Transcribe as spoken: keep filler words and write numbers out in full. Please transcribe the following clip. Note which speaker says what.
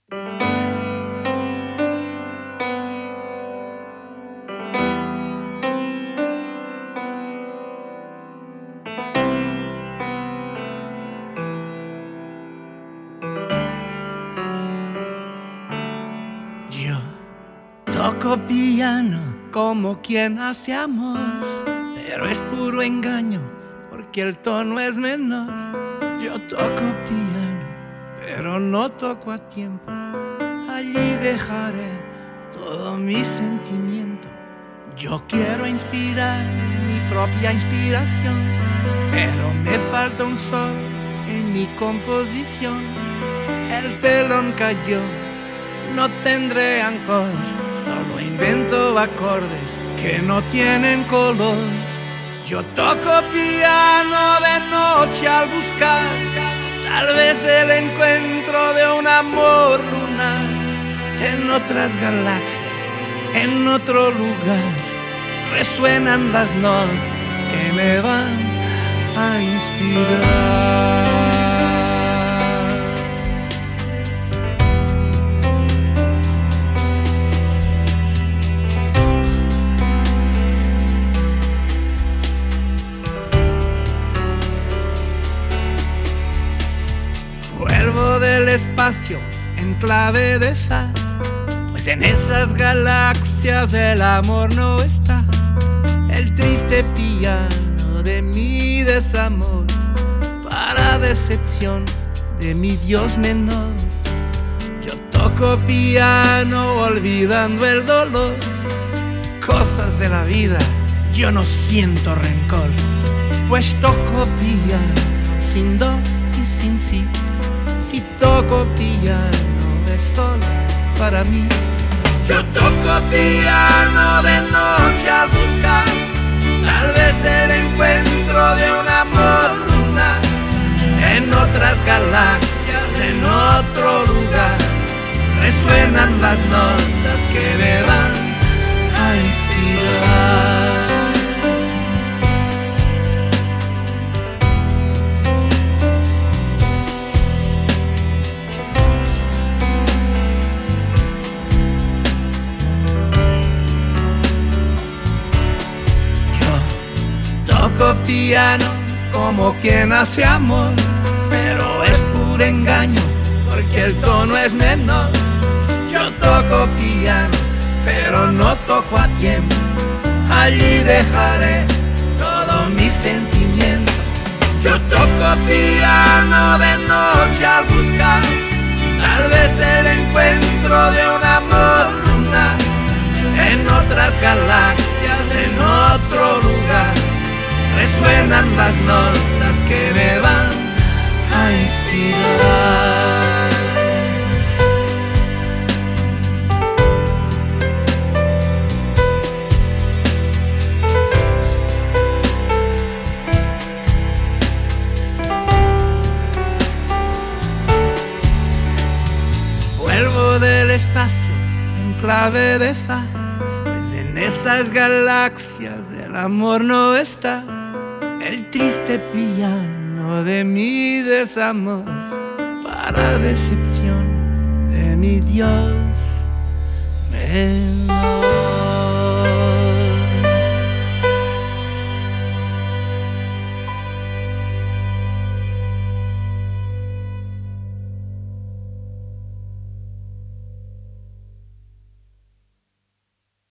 Speaker 1: Yo toco piano como quien hace amor, pero es puro engaño porque el tono es menor. Yo toco piano, pero no toco a tiempo. Allí dejaré todo mi sentimiento. Yo quiero inspirar mi propia inspiración, pero me falta un sol en mi composición. El telón cayó, no tendré ancor, solo invento acordes que no tienen color. Yo toco piano de noche al buscar tal vez el encuentro de un amor lunar en otras galaxias, en otro lugar. Resuenan las notas que me van a inspirar. Vuelvo del espacio en clave de fa, pues en esas galaxias el amor no está. El triste piano de mi desamor, para decepción de mi Dios menor. Yo toco piano olvidando el dolor, cosas de la vida, yo no siento rencor, pues toco piano sin do y sin si. Si toco piano es solo para mí. Yo toco piano de noche al buscar tal vez el encuentro de un amor lunar en otras galaxias, en otro lugar. Resuenan las notas que me van a inspirar. Toco piano como quien hace amor, pero es puro engaño porque el tono es menor. Yo toco piano, pero no toco a tiempo. Allí dejaré todo mi sentimiento. Yo toco piano de noche al buscar tal vez el encuentro de un amor lunar en otras galaxias, en otro lugar. Resuenan las notas que me van a inspirar. Vuelvo del espacio en clave de fa, pues en esas galaxias el amor no está. El triste piano de mi desamor, para decepción de mi Dios menor.